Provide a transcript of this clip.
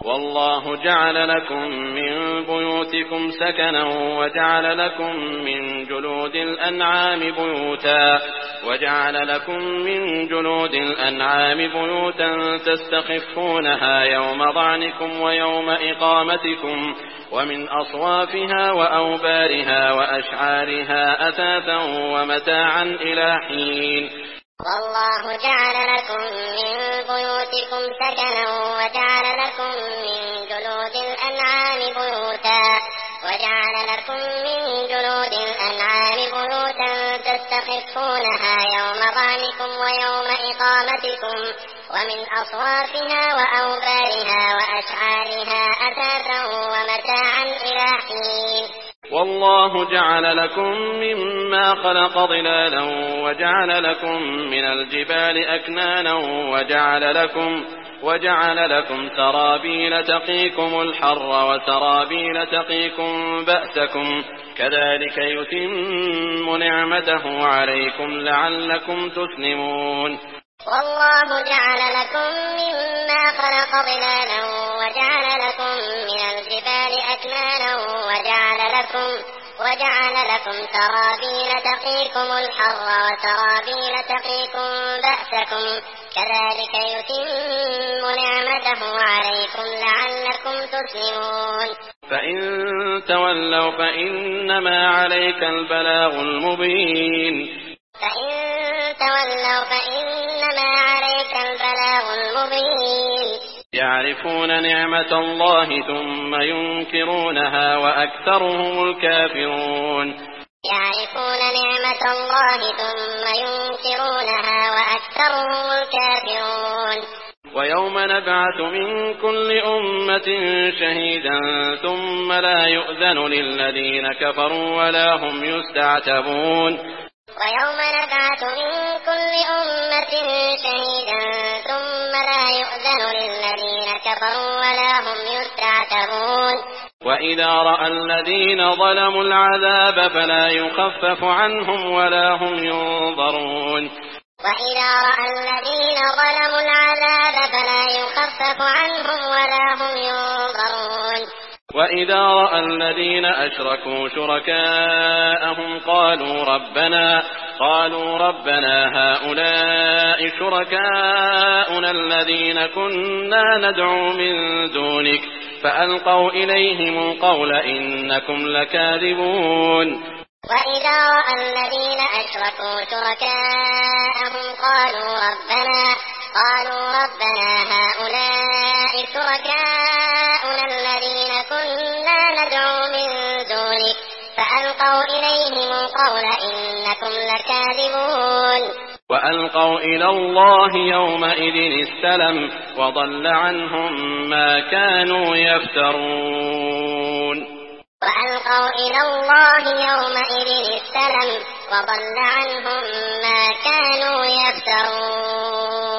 والله جعل لكم من بيوتكم سكنا وجعل لكم من جلود الأنعام بيوتا تستخفونها يوم ظعنكم ويوم إقامتكم ومن أصوافها وأوبارها وأشعارها أثاثا ومتاعا إلى حين. والله جعل لكم من بيوتكم سكنا وجعل لكم من جلود الأنعام بيوتا تستخفونها يوم ظعنكم ويوم إقامتكم ومن أصوافها وأوبارها وأشعارها أثاثا ومتاعا إلى حين. والله جعل لكم مما خلق ظلالا وجعل لكم من الجبال أكنانا وجعل لكم سرابيل تقيكم الحر وسرابيل تقيكم بأسكم كذلك يتم نعمته عليكم لعلكم تسلمون. والله جعل لكم مما خلق ظلالا وجعل لكم من الجبال أكنانا وجعل لكم سرابيل تقيكم الحر وسرابيل تقيكم بأسكم كذلك يتم نعمته عليكم لعلكم تسلمون. فإن تولوا فإنما عليك البلاغ المبين. يعرفون نعمة الله ثم ينكرونها وأكثرهم الكافرون. ويوم نبعث من كل أمة شهيدا ثم لا يؤذن للذين كفروا ولا هم يستعتبون. وإذا رأى الذين ظلموا العذاب فلا يخفف عنهم ولا هم ينظرون. وإذا رأى الذين أشركوا شركاءهم قالوا ربنا هؤلاء شركاؤنا الذين كنا ندعو من دونك فألقوا إليهم القول إنكم لكاذبون. وإذا رأى الذين أشركوا شركاءهم قالوا ربنا هؤلاء شركاؤنا الذين كنا ندعو من دونك فألقوا إليهم القول إنكم لكاذبون. وألقوا إلى الله يومئذ السلم وضل عنهم ما كانوا يفترون. وألقوا إلى الله يومئذ السلم وضل عنهم ما كانوا يفترون.